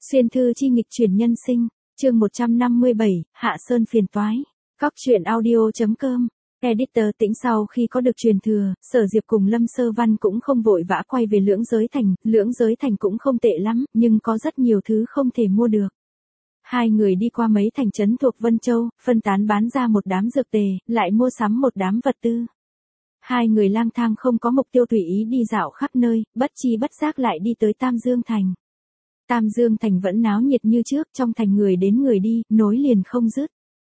Xuyên thư chi nghịch chuyển nhân sinh, chương 157, Hạ Sơn phiền toái. Cóc truyện audio.com. Editor Tĩnh sau khi có được truyền thừa, Sở Diệp cùng Lâm Sơ Văn cũng không vội vã quay về Lưỡng Giới Thành cũng không tệ lắm, nhưng có rất nhiều thứ không thể mua được. Hai người đi qua mấy thành trấn thuộc Vân Châu, phân tán bán ra một đám dược tề, lại mua sắm một đám vật tư. Hai người lang thang không có mục tiêu tùy ý đi dạo khắp nơi, bất chi bất giác lại đi tới Tam Dương Thành. Tam Dương Thành vẫn náo nhiệt như trước, trong thành người đến người đi, nối liền không dứt.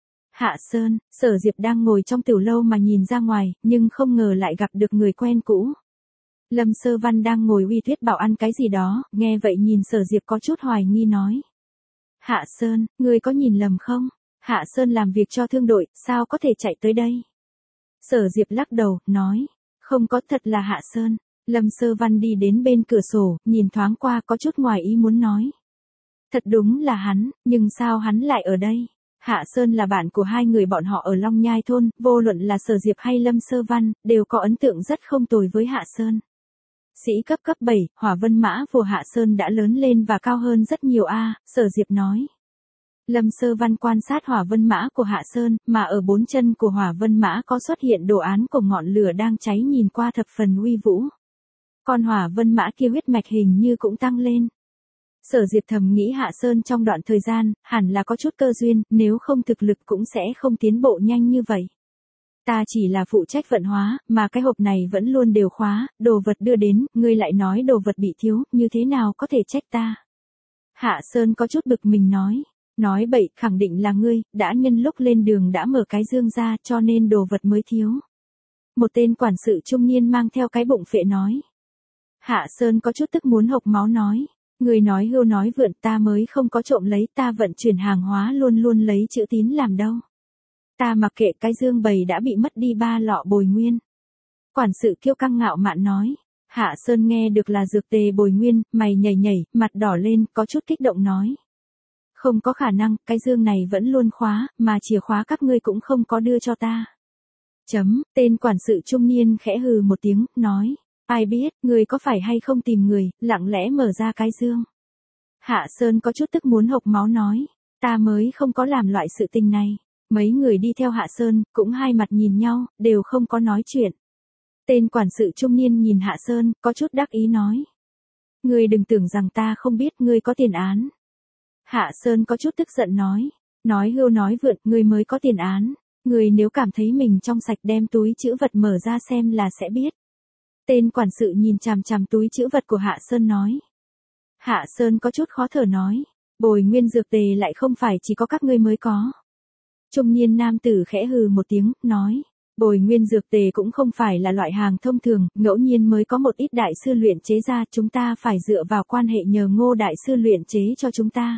Hạ Sơn, Sở Diệp đang ngồi trong tiểu lâu mà nhìn ra ngoài, nhưng không ngờ lại gặp được người quen cũ. Lâm Sơ Văn đang ngồi uy thuyết bảo ăn cái gì đó, nghe vậy nhìn Sở Diệp có chút hoài nghi nói. Hạ Sơn, ngươi có nhìn lầm không? Hạ Sơn làm việc cho thương đội, sao có thể chạy tới đây? Sở Diệp lắc đầu, nói. Không có, thật là Hạ Sơn. Lâm Sơ Văn đi đến bên cửa sổ, nhìn thoáng qua có chút ngoài ý muốn nói. Thật đúng là hắn, nhưng sao hắn lại ở đây? Hạ Sơn là bạn của hai người bọn họ ở Long Nhai thôn, vô luận là Sở Diệp hay Lâm Sơ Văn, đều có ấn tượng rất không tồi với Hạ Sơn. Sĩ cấp 7, Hỏa Vân Mã của Hạ Sơn đã lớn lên và cao hơn rất nhiều Sở Diệp nói. Lâm Sơ Văn quan sát Hỏa Vân Mã của Hạ Sơn, mà ở bốn chân của Hỏa Vân Mã có xuất hiện đồ án của ngọn lửa đang cháy nhìn qua thập phần uy vũ. Con Hỏa Vân Mã kia huyết mạch hình như cũng tăng lên. Sở Diệp thầm nghĩ Hạ Sơn trong đoạn thời gian, hẳn là có chút cơ duyên, nếu không thực lực cũng sẽ không tiến bộ nhanh như vậy. Ta chỉ là phụ trách vận hóa, mà cái hộp này vẫn luôn đều khóa, đồ vật đưa đến, ngươi lại nói đồ vật bị thiếu, như thế nào có thể trách ta? Hạ Sơn có chút bực mình nói bậy, khẳng định là ngươi, đã nhân lúc lên đường đã mở cái dương ra cho nên đồ vật mới thiếu. Một tên quản sự trung niên mang theo cái bụng phệ nói. Hạ Sơn có chút tức muốn hộc máu nói. Người nói hưu nói vượn, ta mới không có trộm lấy, ta vận chuyển hàng hóa luôn luôn lấy chữ tín làm đâu. Ta mặc kệ, cái dương bầy đã bị mất đi 3 lọ bồi nguyên. Quản sự kiêu căng ngạo mạn nói. Hạ Sơn nghe được là dược tề bồi nguyên, mày nhảy, mặt đỏ lên, có chút kích động nói. Không có khả năng, cái dương này vẫn luôn khóa, mà chìa khóa các ngươi cũng không có đưa cho ta. Tên quản sự trung niên khẽ hừ một tiếng, nói. Ai biết, người có phải hay không tìm người, lặng lẽ mở ra cái dương. Hạ Sơn có chút tức muốn hộc máu nói. Ta mới không có làm loại sự tình này. Mấy người đi theo Hạ Sơn, cũng hai mặt nhìn nhau, đều không có nói chuyện. Tên quản sự trung niên nhìn Hạ Sơn, có chút đắc ý nói. Ngươi đừng tưởng rằng ta không biết ngươi có tiền án. Hạ Sơn có chút tức giận nói. Nói hưu nói vượn, ngươi mới có tiền án. Ngươi nếu cảm thấy mình trong sạch đem túi trữ vật mở ra xem là sẽ biết. Tên quản sự nhìn chằm chằm túi trữ vật của Hạ Sơn nói. Hạ Sơn có chút khó thở nói. Bồi nguyên dược tề lại không phải chỉ có các ngươi mới có. Trung niên nam tử khẽ hừ một tiếng, nói. Bồi nguyên dược tề cũng không phải là loại hàng thông thường, ngẫu nhiên mới có một ít đại sư luyện chế ra, chúng ta phải dựa vào quan hệ nhờ Ngô đại sư luyện chế cho chúng ta.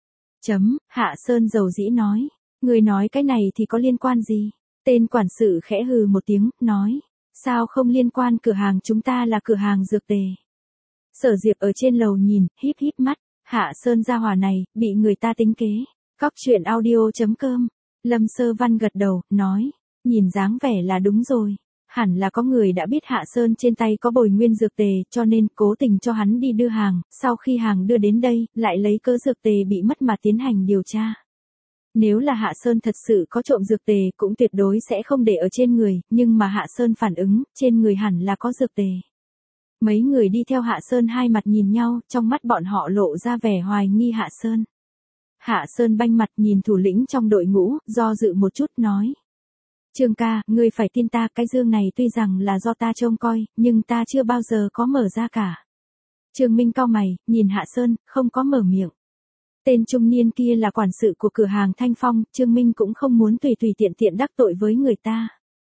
Hạ Sơn dầu dĩ nói. Người nói cái này thì có liên quan gì? Tên quản sự khẽ hừ một tiếng, nói. Sao không liên quan, cửa hàng chúng ta là cửa hàng dược tề. Sở Diệp ở trên lầu nhìn, híp mắt. Hạ Sơn gia hỏa này, bị người ta tính kế. Cóc truyện audio.com. Lâm Sơ Văn gật đầu, nói. Nhìn dáng vẻ là đúng rồi. Hẳn là có người đã biết Hạ Sơn trên tay có bồi nguyên dược tề, cho nên cố tình cho hắn đi đưa hàng. Sau khi hàng đưa đến đây, lại lấy cớ dược tề bị mất mà tiến hành điều tra. Nếu là Hạ Sơn thật sự có trộm dược tề cũng tuyệt đối sẽ không để ở trên người, nhưng mà Hạ Sơn phản ứng, trên người hẳn là có dược tề. Mấy người đi theo Hạ Sơn hai mặt nhìn nhau, trong mắt bọn họ lộ ra vẻ hoài nghi Hạ Sơn. Hạ Sơn banh mặt nhìn thủ lĩnh trong đội ngũ, do dự một chút nói. Trương ca, ngươi phải tin ta, cái dương này tuy rằng là do ta trông coi, nhưng ta chưa bao giờ có mở ra cả. Trương Minh cau mày, nhìn Hạ Sơn, không có mở miệng. Tên trung niên kia là quản sự của cửa hàng Thanh Phong, Trương Minh cũng không muốn tùy tiện đắc tội với người ta.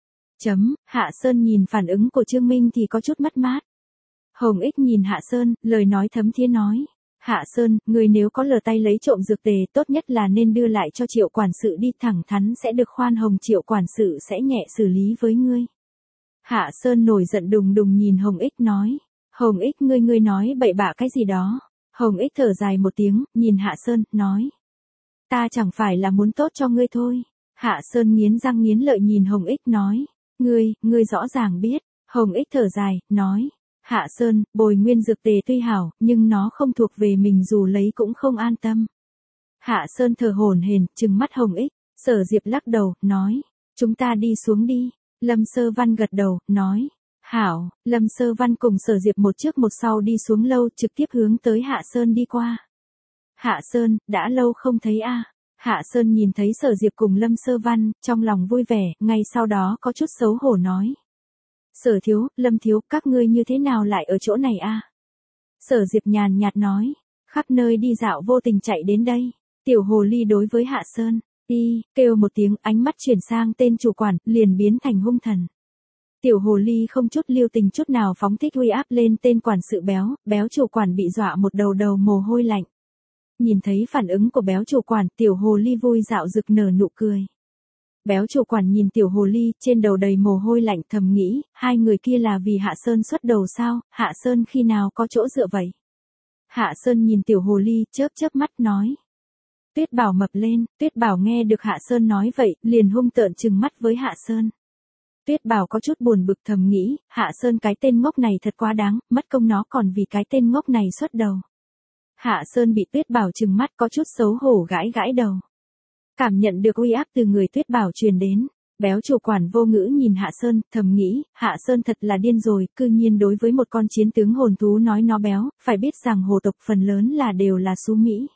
Hạ Sơn nhìn phản ứng của Trương Minh thì có chút mất mát. Hồng Ích nhìn Hạ Sơn, lời nói thấm thía nói. Hạ Sơn, người nếu có lờ tay lấy trộm dược tề tốt nhất là nên đưa lại cho Triệu quản sự đi, thẳng thắn sẽ được khoan hồng, Triệu quản sự sẽ nhẹ xử lý với ngươi. Hạ Sơn nổi giận đùng nhìn Hồng Ích nói. Hồng Ích, ngươi nói bậy bạ cái gì đó. Hồng Ích thở dài một tiếng, nhìn Hạ Sơn, nói. Ta chẳng phải là muốn tốt cho ngươi thôi. Hạ Sơn nghiến răng nghiến lợi nhìn Hồng Ích nói. Ngươi rõ ràng biết. Hồng Ích thở dài, nói. Hạ Sơn, bồi nguyên dược tề tuy hảo, nhưng nó không thuộc về mình dù lấy cũng không an tâm. Hạ Sơn thở hổn hển, trừng mắt hồng ích. Sở Diệp lắc đầu, nói. Chúng ta đi xuống đi. Lâm Sơ Văn gật đầu, nói. Hảo, Lâm Sơ Văn cùng Sở Diệp một trước một sau đi xuống lâu trực tiếp hướng tới Hạ Sơn đi qua. Hạ Sơn, đã lâu không thấy a. Hạ Sơn nhìn thấy Sở Diệp cùng Lâm Sơ Văn, trong lòng vui vẻ, ngay sau đó có chút xấu hổ nói. Sở thiếu, Lâm thiếu, các ngươi như thế nào lại ở chỗ này a? Sở Diệp nhàn nhạt nói, khắp nơi đi dạo vô tình chạy đến đây. Tiểu hồ ly đối với Hạ Sơn, đi, kêu một tiếng, ánh mắt chuyển sang tên chủ quản, liền biến thành hung thần. Tiểu hồ ly không chút lưu tình chút nào phóng thích uy áp lên tên quản sự béo, béo chủ quản bị dọa một đầu đầu mồ hôi lạnh. Nhìn thấy phản ứng của béo chủ quản, tiểu hồ ly vui dạo rực nở nụ cười. Béo chủ quản nhìn tiểu hồ ly, trên đầu đầy mồ hôi lạnh thầm nghĩ, hai người kia là vì Hạ Sơn xuất đầu sao, Hạ Sơn khi nào có chỗ dựa vậy? Hạ Sơn nhìn tiểu hồ ly, chớp chớp mắt nói. Tuyết Bảo mập lên, Tuyết Bảo nghe được Hạ Sơn nói vậy, liền hung tợn trừng mắt với Hạ Sơn. Tuyết Bảo có chút buồn bực thầm nghĩ, Hạ Sơn cái tên ngốc này thật quá đáng, mất công nó còn vì cái tên ngốc này xuất đầu. Hạ Sơn bị Tuyết Bảo trừng mắt có chút xấu hổ gãi gãi đầu. Cảm nhận được uy áp từ người Tuyết Bảo truyền đến, béo chủ quản vô ngữ nhìn Hạ Sơn, thầm nghĩ, Hạ Sơn thật là điên rồi, cư nhiên đối với một con chiến tướng hồn thú nói nó béo, phải biết rằng hồ tộc phần lớn là đều là xú Mỹ.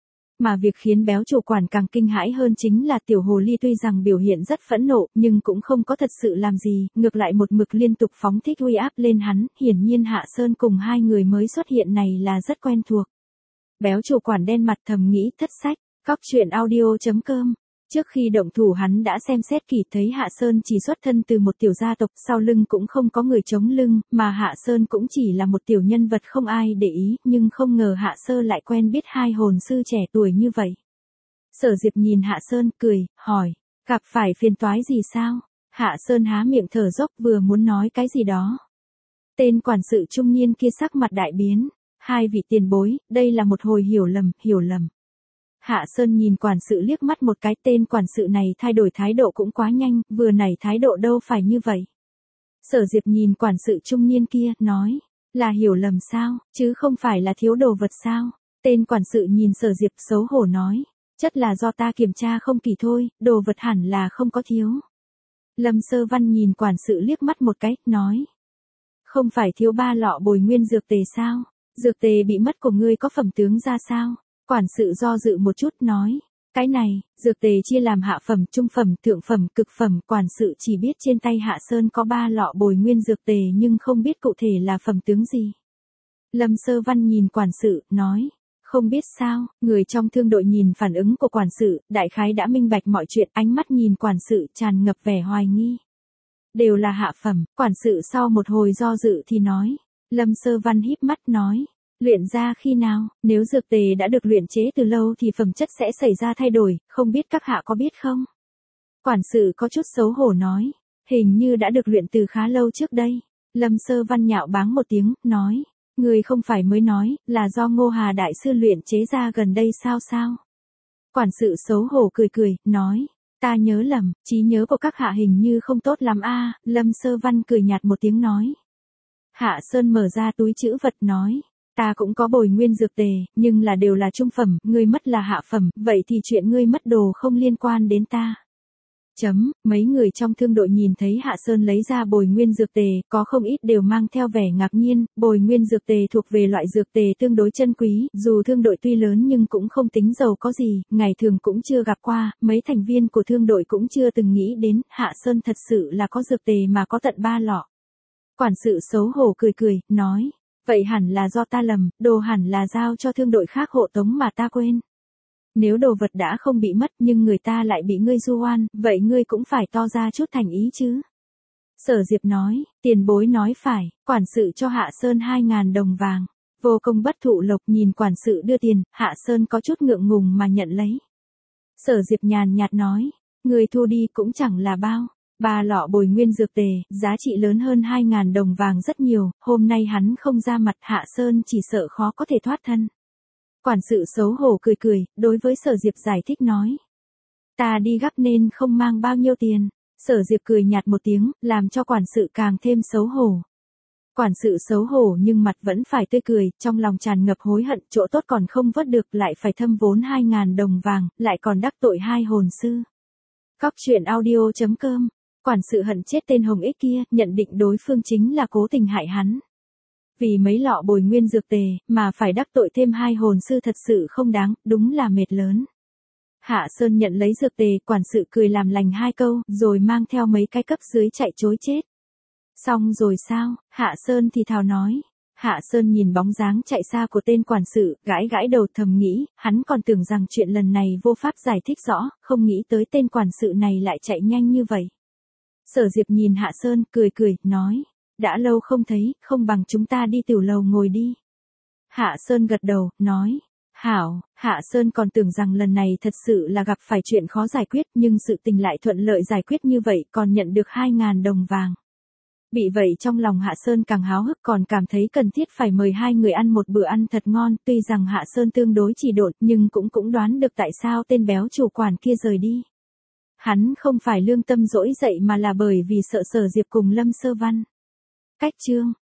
Mà việc khiến béo chủ quản càng kinh hãi hơn chính là tiểu hồ ly tuy rằng biểu hiện rất phẫn nộ, nhưng cũng không có thật sự làm gì, ngược lại một mực liên tục phóng thích uy áp lên hắn, hiển nhiên Hạ Sơn cùng hai người mới xuất hiện này là rất quen thuộc. Béo chủ quản đen mặt thầm nghĩ thất sách, cóc truyện audio.com. Trước khi động thủ hắn đã xem xét kỹ thấy Hạ Sơn chỉ xuất thân từ một tiểu gia tộc, sau lưng cũng không có người chống lưng, mà Hạ Sơn cũng chỉ là một tiểu nhân vật không ai để ý, nhưng không ngờ Hạ Sơn lại quen biết hai hồn sư trẻ tuổi như vậy. Sở Diệp nhìn Hạ Sơn, cười, hỏi, gặp phải phiền toái gì sao? Hạ Sơn há miệng thở dốc vừa muốn nói cái gì đó. Tên quản sự trung niên kia sắc mặt đại biến, hai vị tiền bối, đây là một hồi hiểu lầm. Hạ Sơn nhìn quản sự liếc mắt một cái, tên quản sự này thay đổi thái độ cũng quá nhanh, vừa nãy thái độ đâu phải như vậy. Sở Diệp nhìn quản sự trung niên kia, nói, là hiểu lầm sao, chứ không phải là thiếu đồ vật sao? Tên quản sự nhìn Sở Diệp xấu hổ nói, chất là do ta kiểm tra không kỳ thôi, đồ vật hẳn là không có thiếu. Lâm Sơ Văn nhìn quản sự liếc mắt một cái, nói, không phải thiếu 3 lọ bồi nguyên dược tề sao? Dược tề bị mất của ngươi có phẩm tướng ra sao? Quản sự do dự một chút nói, cái này, dược tề chia làm hạ phẩm, trung phẩm, thượng phẩm, cực phẩm, quản sự chỉ biết trên tay Hạ Sơn có 3 lọ bồi nguyên dược tề nhưng không biết cụ thể là phẩm tướng gì. Lâm Sơ Văn nhìn quản sự, nói, không biết sao, người trong thương đội nhìn phản ứng của quản sự, đại khái đã minh bạch mọi chuyện, ánh mắt nhìn quản sự tràn ngập vẻ hoài nghi. Đều là hạ phẩm, quản sự sau một hồi do dự thì nói, Lâm Sơ Văn híp mắt nói, luyện ra khi nào, nếu dược tề đã được luyện chế từ lâu thì phẩm chất sẽ xảy ra thay đổi, không biết các hạ có biết không? Quản sự có chút xấu hổ nói, hình như đã được luyện từ khá lâu trước đây. Lâm Sơ Văn nhạo báng một tiếng, nói, người không phải mới nói, là do Ngô Hà Đại Sư luyện chế ra gần đây sao? Quản sự xấu hổ cười, nói, ta nhớ lầm, trí nhớ của các hạ hình như không tốt lắm a. Lâm Sơ Văn cười nhạt một tiếng nói. Hạ Sơn mở ra túi trữ vật nói, ta cũng có bồi nguyên dược tề, nhưng là đều là trung phẩm, ngươi mất là hạ phẩm, vậy thì chuyện ngươi mất đồ không liên quan đến ta. Mấy người trong thương đội nhìn thấy Hạ Sơn lấy ra bồi nguyên dược tề, có không ít đều mang theo vẻ ngạc nhiên, bồi nguyên dược tề thuộc về loại dược tề tương đối chân quý, dù thương đội tuy lớn nhưng cũng không tính giàu có gì, ngày thường cũng chưa gặp qua, mấy thành viên của thương đội cũng chưa từng nghĩ đến, Hạ Sơn thật sự là có dược tề mà có tận 3 lọ. Quản sự xấu hổ cười, nói, vậy hẳn là do ta lầm, đồ hẳn là giao cho thương đội khác hộ tống mà ta quên. Nếu đồ vật đã không bị mất nhưng người ta lại bị ngươi du oan, vậy ngươi cũng phải to ra chút thành ý chứ. Sở Diệp nói, tiền bối nói phải, quản sự cho Hạ Sơn 2.000 đồng vàng. Vô công bất thụ lộc nhìn quản sự đưa tiền, Hạ Sơn có chút ngượng ngùng mà nhận lấy. Sở Diệp nhàn nhạt nói, người thu đi cũng chẳng là bao. 3 lọ bồi nguyên dược tề, giá trị lớn hơn 2.000 đồng vàng rất nhiều, hôm nay hắn không ra mặt Hạ Sơn chỉ sợ khó có thể thoát thân. Quản sự xấu hổ cười, đối với Sở Diệp giải thích nói. Ta đi gấp nên không mang bao nhiêu tiền. Sở Diệp cười nhạt một tiếng, làm cho quản sự càng thêm xấu hổ. Quản sự xấu hổ nhưng mặt vẫn phải tươi cười, trong lòng tràn ngập hối hận, chỗ tốt còn không vớt được, lại phải thâm vốn 2.000 đồng vàng, lại còn đắc tội hai hồn sư. Cóc truyện audio.com. Quản sự hận chết tên Hồng Ích kia, nhận định đối phương chính là cố tình hại hắn. Vì mấy lọ bồi nguyên dược tề, mà phải đắc tội thêm hai hồn sư thật sự không đáng, đúng là mệt lớn. Hạ Sơn nhận lấy dược tề, quản sự cười làm lành hai câu, rồi mang theo mấy cái cấp dưới chạy trối chết. Xong rồi sao? Hạ Sơn thì thào nói. Hạ Sơn nhìn bóng dáng chạy xa của tên quản sự, gãi gãi đầu thầm nghĩ, hắn còn tưởng rằng chuyện lần này vô pháp giải thích rõ, không nghĩ tới tên quản sự này lại chạy nhanh như vậy. Sở Diệp nhìn Hạ Sơn, cười cười, nói, đã lâu không thấy, không bằng chúng ta đi tiểu lầu ngồi đi. Hạ Sơn gật đầu, nói, hảo. Hạ Sơn còn tưởng rằng lần này thật sự là gặp phải chuyện khó giải quyết, nhưng sự tình lại thuận lợi giải quyết như vậy, còn nhận được 2.000 đồng vàng. Bị vậy trong lòng Hạ Sơn càng háo hức, còn cảm thấy cần thiết phải mời hai người ăn một bữa ăn thật ngon, tuy rằng Hạ Sơn tương đối chỉ độn, nhưng cũng đoán được tại sao tên béo chủ quản kia rời đi. Hắn không phải lương tâm dỗi dậy mà là bởi vì sợ Sở Diệp cùng Lâm Sơ Văn. Cách chương